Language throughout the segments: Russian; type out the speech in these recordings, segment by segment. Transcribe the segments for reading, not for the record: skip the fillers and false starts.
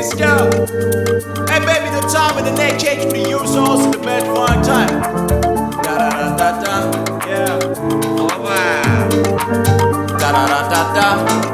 Let's go. Hey baby, the time and the neck change for you, so also the best fun time. Da da da da da. Yeah. Da da da da da.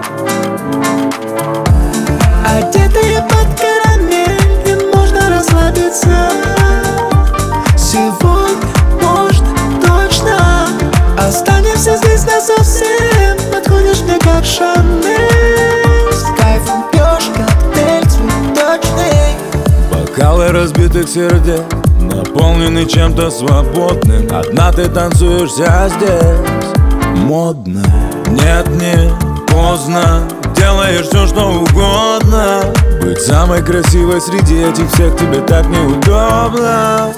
Одетые под карамель, и можно расслабиться. Сегодня, может, точно останемся здесь насовсем. Подходишь мне как Шанель. С кайфом пьешь коктейль цветочный. Бокалы разбитых сердец наполнены чем-то свободным. Одна ты танцуешься здесь. Модно, нет, не поздно. Делаешь все, что угодно. Быть самой красивой среди этих всех тебе так неудобно.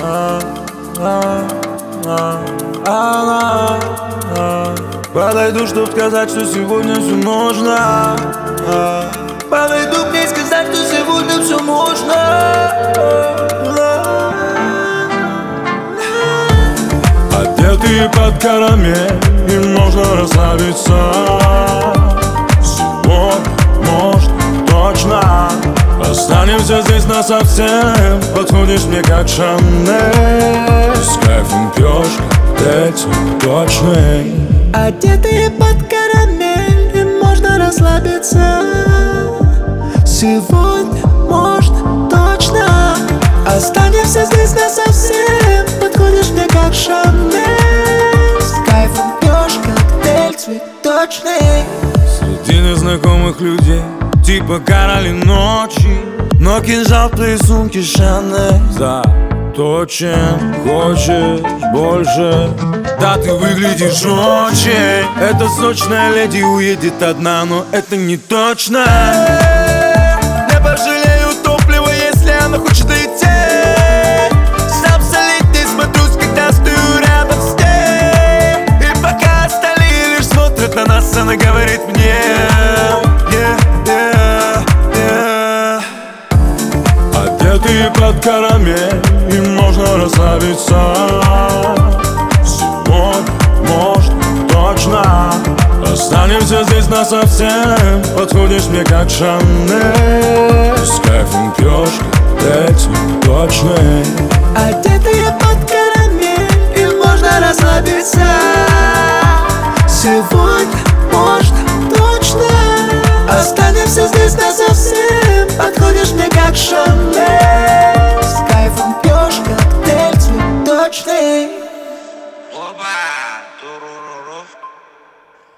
Подойду, чтоб сказать, что сегодня все можно. Подойду к ней сказать, что сегодня все можно. Одетые под карамель, и можно расслабиться. Сегодня, может, точно останемся здесь насовсем. Подходишь мне как Шанель. С кайфом пьешь коктейль цветочный. Одетые под карамель, и можно расслабиться. Сегодня, может, точно останемся здесь насовсем. Подходишь мне как Шанель. С кайфом пьешь коктейль цветочный. Среди незнакомых людей, типа короли ночи, но кинжал в твоей сумке Шанель. Заточен, хочешь больше. Да, ты выглядишь очень. Эта сочная леди уедет одна, но это не точно. Не пожалею топлива, если она хочет идти. Сам солить не смотрюсь, когда стою рядом с ней. И пока остальные лишь смотрят на нас, она говорит мне: одетые под карамель, и можно расслабиться. Сегодня, может, точно останемся здесь насовсем. Подходишь мне как Шанель. С кайфом пьешь коктейль цветочный. Одетые под карамель, и можно расслабиться. Сегодня, может, точно останемся здесь насовсем. Подходишь мне как Шанель. С кайфом пьешь коктейль цветочный.